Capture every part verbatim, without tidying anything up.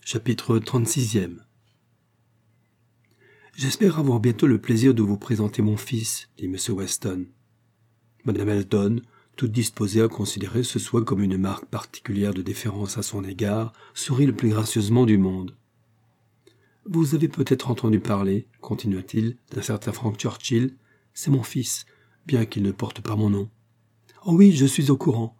Chapitre trente-sixième. J'espère avoir bientôt le plaisir de vous présenter mon fils, dit M Weston. Madame Elton, toute disposée à considérer ce souhait comme une marque particulière de déférence à son égard, sourit le plus gracieusement du monde. Vous avez peut-être entendu parler, continua-t-il, d'un certain Frank Churchill. C'est mon fils, bien qu'il ne porte pas mon nom. Oh oui, je suis au courant.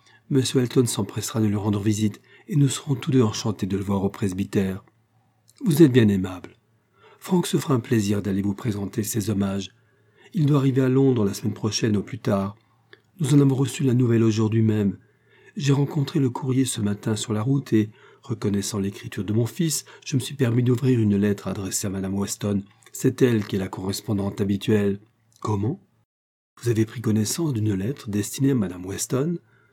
M Elton s'empressera de lui rendre visite, et nous serons tous deux enchantés de le voir au presbytère. Vous êtes bien aimable. Frank se fera un plaisir d'aller vous présenter ses hommages. Il doit arriver à Londres la semaine prochaine au plus tard. Nous en avons reçu la nouvelle aujourd'hui même. J'ai rencontré le courrier ce matin sur la route et, reconnaissant l'écriture de mon fils, je me suis permis d'ouvrir une lettre adressée à Madame Weston. C'est elle qui est la correspondante habituelle. Comment? Vous avez pris connaissance d'une lettre destinée à Madame Weston?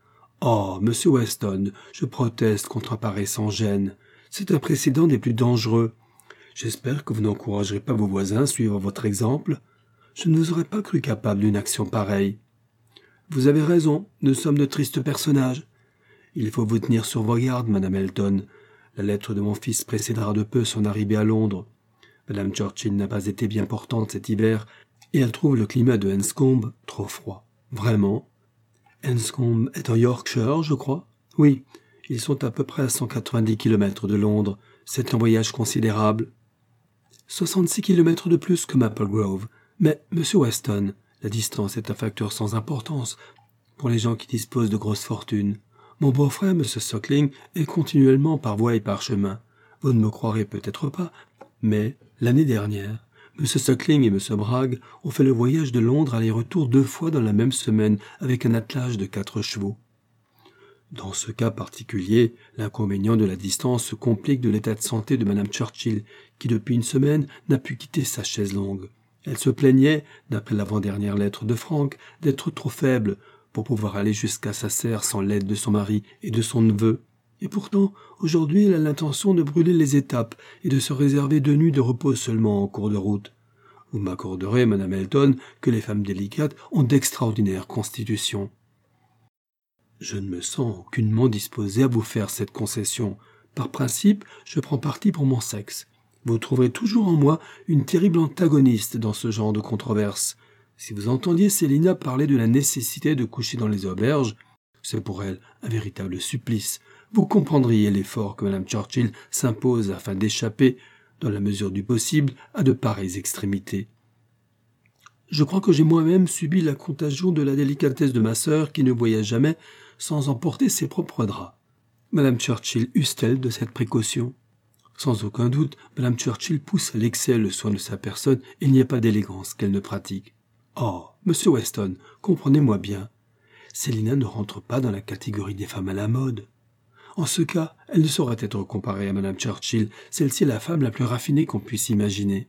Oh, Monsieur Weston, je proteste contre un pareil sans-gêne. C'est un précédent des plus dangereux. J'espère que vous n'encouragerez pas vos voisins à suivre votre exemple. Je ne vous aurais pas cru capable d'une action pareille. Vous avez raison, nous sommes de tristes personnages. Il faut vous tenir sur vos gardes, Madame Elton. La lettre de mon fils précédera de peu son arrivée à Londres. Madame Churchill n'a pas été bien portante cet hiver, et elle trouve le climat de Enscombe trop froid. Vraiment? Enscombe est en Yorkshire, je crois? Oui, ils sont à peu près à cent quatre-vingt-dix kilomètres de Londres. C'est un voyage considérable. soixante-six kilomètres de plus que Maple Grove. Mais, Monsieur Weston, la distance est un facteur sans importance pour les gens qui disposent de grosses fortunes. Mon beau-frère, Monsieur Suckling, est continuellement par voie et par chemin. Vous ne me croirez peut-être pas, mais l'année dernière, Monsieur Suckling et Monsieur Bragg ont fait le voyage de Londres aller-retour deux fois dans la même semaine avec un attelage de quatre chevaux. Dans ce cas particulier, l'inconvénient de la distance se complique de l'état de santé de Madame Churchill, qui depuis une semaine n'a pu quitter sa chaise longue. Elle se plaignait, d'après l'avant-dernière lettre de Frank, d'être trop faible pour pouvoir aller jusqu'à sa serre sans l'aide de son mari et de son neveu. Et pourtant, aujourd'hui, elle a l'intention de brûler les étapes et de se réserver deux nuits de repos seulement en cours de route. Vous m'accorderez, Madame Elton, que les femmes délicates ont d'extraordinaires constitutions. Je ne me sens aucunement disposé à vous faire cette concession. Par principe, je prends parti pour mon sexe. Vous trouverez toujours en moi une terrible antagoniste dans ce genre de controverse. Si vous entendiez Célina parler de la nécessité de coucher dans les auberges, c'est pour elle un véritable supplice. Vous comprendriez l'effort que Madame Churchill s'impose afin d'échapper, dans la mesure du possible, à de pareilles extrémités. Je crois que j'ai moi-même subi la contagion de la délicatesse de ma sœur qui ne voyage jamais sans emporter ses propres draps. Madame Churchill use-t-elle de cette précaution? Sans aucun doute, Madame Churchill pousse à l'excès le soin de sa personne et il n'y a pas d'élégance qu'elle ne pratique. Oh, Monsieur Weston, comprenez-moi bien. Célina ne rentre pas dans la catégorie des femmes à la mode. En ce cas, elle ne saurait être comparée à Madame Churchill, celle-ci est la femme la plus raffinée qu'on puisse imaginer.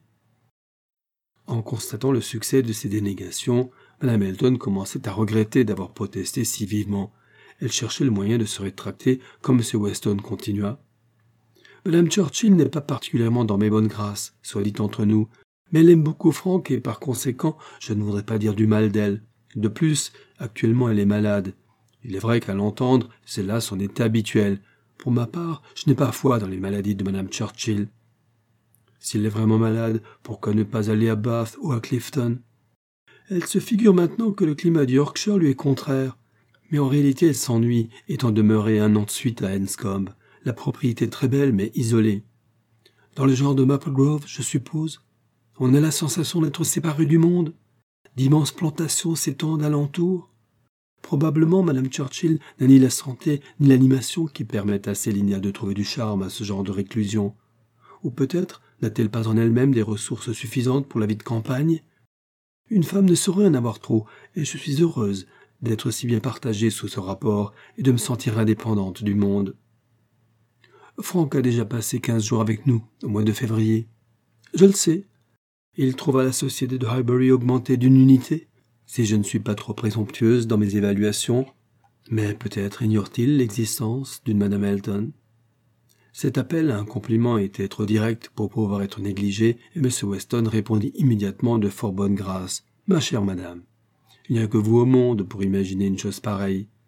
En constatant le succès de ces dénégations, Madame Elton commençait à regretter d'avoir protesté si vivement. Elle cherchait le moyen de se rétracter quand M Weston continua. Madame Churchill n'est pas particulièrement dans mes bonnes grâces, soit dit entre nous, mais elle aime beaucoup Frank et par conséquent, je ne voudrais pas dire du mal d'elle. De plus, actuellement elle est malade. Il est vrai qu'à l'entendre, c'est là son état habituel. Pour ma part, je n'ai pas foi dans les maladies de Madame Churchill. S'il est vraiment malade, pourquoi ne pas aller à Bath ou à Clifton? Elle se figure maintenant que le climat du Yorkshire lui est contraire. Mais en réalité, elle s'ennuie, étant demeurée un an de suite à Enscombe. La propriété est très belle, mais isolée. Dans le genre de Maple Grove, je suppose. On a la sensation d'être séparé du monde. D'immenses plantations s'étendent alentour. Probablement, Madame Churchill n'a ni la santé ni l'animation qui permettent à Célina de trouver du charme à ce genre de réclusion. Ou peut-être n'a-t-elle pas en elle-même des ressources suffisantes pour la vie de campagne? Une femme ne saurait en avoir trop, et je suis heureuse d'être si bien partagée sous ce rapport et de me sentir indépendante du monde. Frank a déjà passé quinze jours avec nous, au mois de février. Je le sais. Il trouva la société de Highbury augmentée d'une unité, si je ne suis pas trop présomptueuse dans mes évaluations, mais peut-être ignore-t-il l'existence d'une Madame Elton. Cet appel à un compliment était trop direct pour pouvoir être négligé, et M Weston répondit immédiatement de fort bonne grâce. « Ma chère madame, il n'y a que vous au monde pour imaginer une chose pareille.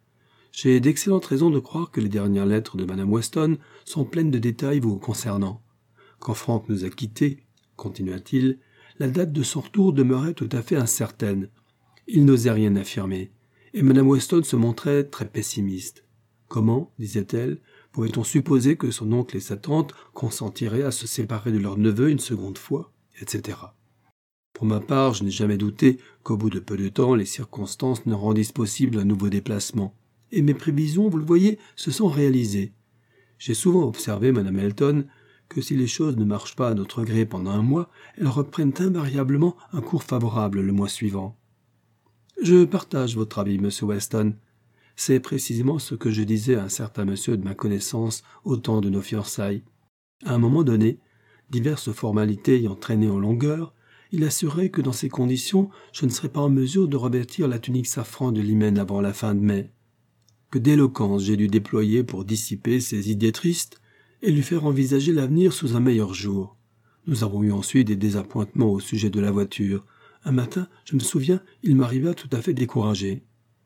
J'ai d'excellentes raisons de croire que les dernières lettres de madame Weston sont pleines de détails vous concernant. Quand Frank nous a quittés, continua-t-il, la date de son retour demeurait tout à fait incertaine. Il n'osait rien affirmer, et madame Weston se montrait très pessimiste. Comment, disait-elle, pouvait-on supposer que son oncle et sa tante consentiraient à se séparer de leur neveu une seconde fois, et cetera. Pour ma part, je n'ai jamais douté qu'au bout de peu de temps, les circonstances ne rendissent possible un nouveau déplacement. Et mes prévisions, vous le voyez, se sont réalisées. J'ai souvent observé, madame Elton, que si les choses ne marchent pas à notre gré pendant un mois, elles reprennent invariablement un cours favorable le mois suivant. Je partage votre avis, monsieur Weston. C'est précisément ce que je disais à un certain monsieur de ma connaissance au temps de nos fiançailles. À un moment donné, diverses formalités ayant traîné en longueur, il assurait que dans ces conditions, je ne serais pas en mesure de revêtir la tunique safran de l'hymen avant la fin de mai. Que d'éloquence j'ai dû déployer pour dissiper ces idées tristes et lui faire envisager l'avenir sous un meilleur jour. Nous avons eu ensuite des désappointements au sujet de la voiture. Un matin, je me souviens, il m'arriva tout à fait découragé.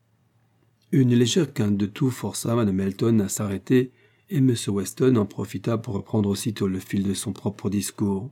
Une légère quinte de toux força madame Elton à s'arrêter, et M. Weston en profita pour reprendre aussitôt le fil de son propre discours.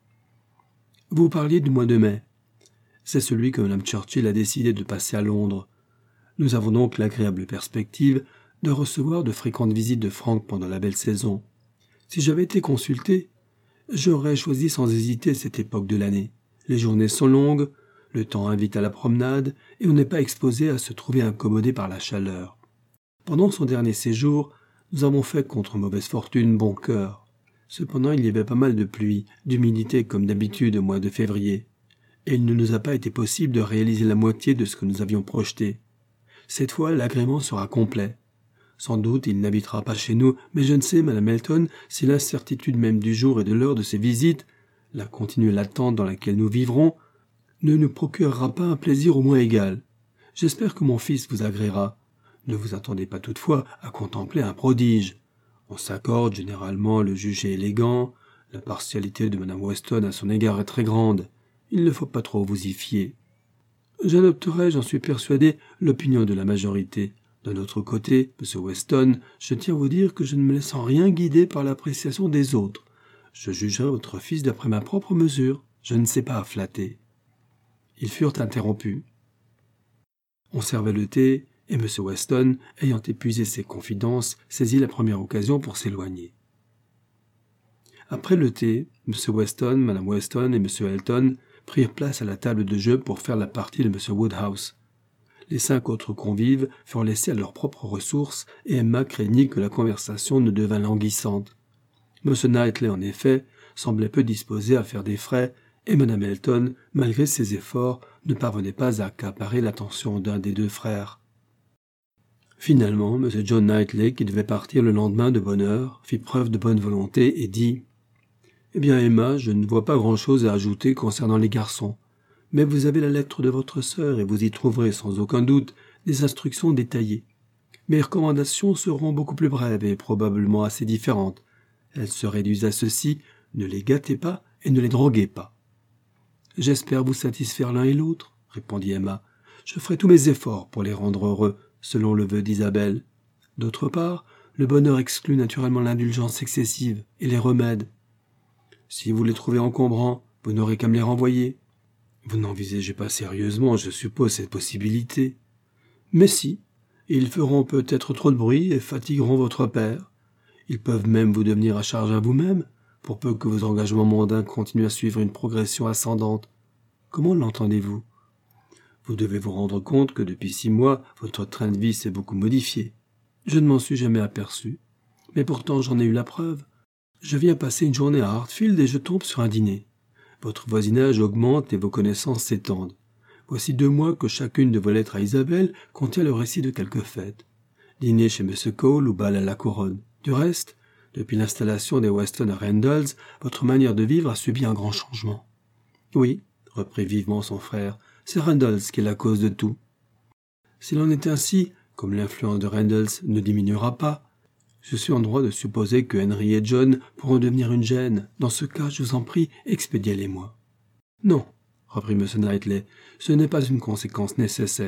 « Vous parliez du mois de mai. C'est celui que mme Churchill a décidé de passer à Londres. Nous avons donc l'agréable perspective de recevoir de fréquentes visites de Frank pendant la belle saison. Si j'avais été consulté, j'aurais choisi sans hésiter cette époque de l'année. Les journées sont longues, le temps invite à la promenade, et on n'est pas exposé à se trouver incommodé par la chaleur. Pendant son dernier séjour, nous avons fait contre mauvaise fortune bon cœur. Cependant, il y avait pas mal de pluie, d'humidité comme d'habitude au mois de février, et il ne nous a pas été possible de réaliser la moitié de ce que nous avions projeté. Cette fois, l'agrément sera complet. Sans doute, il n'habitera pas chez nous, mais je ne sais, madame Elton, si l'incertitude même du jour et de l'heure de ses visites, la continuelle attente dans laquelle nous vivrons, ne nous procurera pas un plaisir au moins égal. J'espère que mon fils vous agréera. Ne vous attendez pas toutefois à contempler un prodige. On s'accorde généralement le juger élégant, la partialité de madame Weston à son égard est très grande. Il ne faut pas trop vous y fier. J'adopterai, j'en suis persuadé, l'opinion de la majorité. D'un autre côté, monsieur Weston, je tiens à vous dire que je ne me laisse en rien guider par l'appréciation des autres. Je jugerai votre fils d'après ma propre mesure. Je ne sais pas flatter. Ils furent interrompus. On servait le thé, et M. Weston, ayant épuisé ses confidences, saisit la première occasion pour s'éloigner. Après le thé, M. Weston, Mme Weston et M. Elton prirent place à la table de jeu pour faire la partie de M. Woodhouse. Les cinq autres convives furent laissés à leurs propres ressources, et Emma craignit que la conversation ne devînt languissante. M. Knightley, en effet, semblait peu disposé à faire des frais, et Mme Elton, malgré ses efforts, ne parvenait pas à accaparer l'attention d'un des deux frères. Finalement, M. John Knightley, qui devait partir le lendemain de bonne heure, fit preuve de bonne volonté et dit « Eh bien, Emma, je ne vois pas grand-chose à ajouter concernant les garçons, mais vous avez la lettre de votre sœur et vous y trouverez sans aucun doute des instructions détaillées. Mes recommandations seront beaucoup plus brèves et probablement assez différentes. Elles se réduisent à ceci, ne les gâtez pas et ne les droguez pas. » « J'espère vous satisfaire l'un et l'autre, » répondit Emma. « Je ferai tous mes efforts pour les rendre heureux, selon le vœu d'Isabelle. D'autre part, le bonheur exclut naturellement l'indulgence excessive et les remèdes. Si vous les trouvez encombrants, vous n'aurez qu'à me les renvoyer. Vous n'envisagez pas sérieusement, je suppose, cette possibilité. Mais si, ils feront peut-être trop de bruit et fatigueront votre père. Ils peuvent même vous devenir à charge à vous-même, pour peu que vos engagements mondains continuent à suivre une progression ascendante. Comment l'entendez-vous? Vous devez vous rendre compte que depuis six mois, votre train de vie s'est beaucoup modifié. Je ne m'en suis jamais aperçu, mais pourtant j'en ai eu la preuve. Je viens passer une journée à Hartfield et je tombe sur un dîner. Votre voisinage augmente et vos connaissances s'étendent. Voici deux mois que chacune de vos lettres à Isabelle contient le récit de quelque fête. Dîner chez M. Cole ou bal à la Couronne. Du reste, depuis l'installation des Weston à Randalls, votre manière de vivre a subi un grand changement. Oui, reprit vivement son frère, c'est Randalls qui est la cause de tout. S'il en est ainsi, comme l'influence de Randalls ne diminuera pas, je suis en droit de supposer que Henry et John pourront devenir une gêne. Dans ce cas, je vous en prie, expédiez-les-moi. Non, reprit M. Knightley, ce n'est pas une conséquence nécessaire.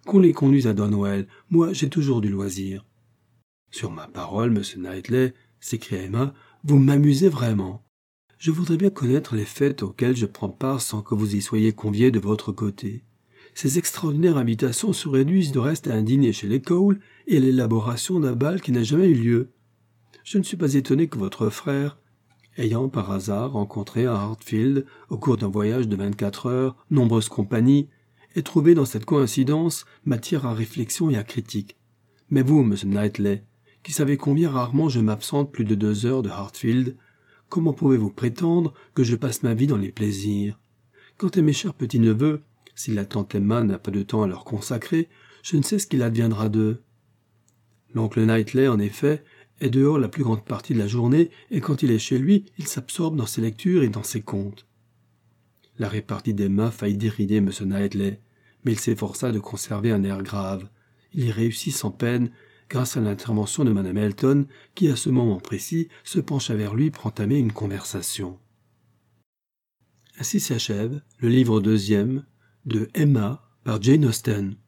Qu'on les conduise à Donwell, moi j'ai toujours du loisir. » « Sur ma parole, monsieur Knightley, » s'écria Emma, « vous m'amusez vraiment. Je voudrais bien connaître les fêtes auxquelles je prends part sans que vous y soyez conviés de votre côté. Ces extraordinaires invitations se réduisent de reste à un dîner chez les Cole et à l'élaboration d'un bal qui n'a jamais eu lieu. Je ne suis pas étonné que votre frère, ayant par hasard rencontré à Hartfield, au cours d'un voyage de vingt-quatre heures, nombreuses compagnies, ait trouvé dans cette coïncidence matière à réflexion et à critique. Mais vous, monsieur Knightley, qui savez combien rarement je m'absente plus de deux heures de Hartfield, comment pouvez-vous prétendre que je passe ma vie dans les plaisirs? Quant à mes chers petits-neveux, si la tante Emma n'a pas de temps à leur consacrer, je ne sais ce qu'il adviendra d'eux. » L'oncle Knightley, en effet, est dehors la plus grande partie de la journée, et quand il est chez lui, il s'absorbe dans ses lectures et dans ses contes. La répartie d'Emma faillit dérider M. Knightley, mais il s'efforça de conserver un air grave. Il y réussit sans peine, grâce à l'intervention de Mme Elton, qui, à ce moment précis, se pencha vers lui pour entamer une conversation. Ainsi s'achève le livre deuxième de Emma par Jane Austen.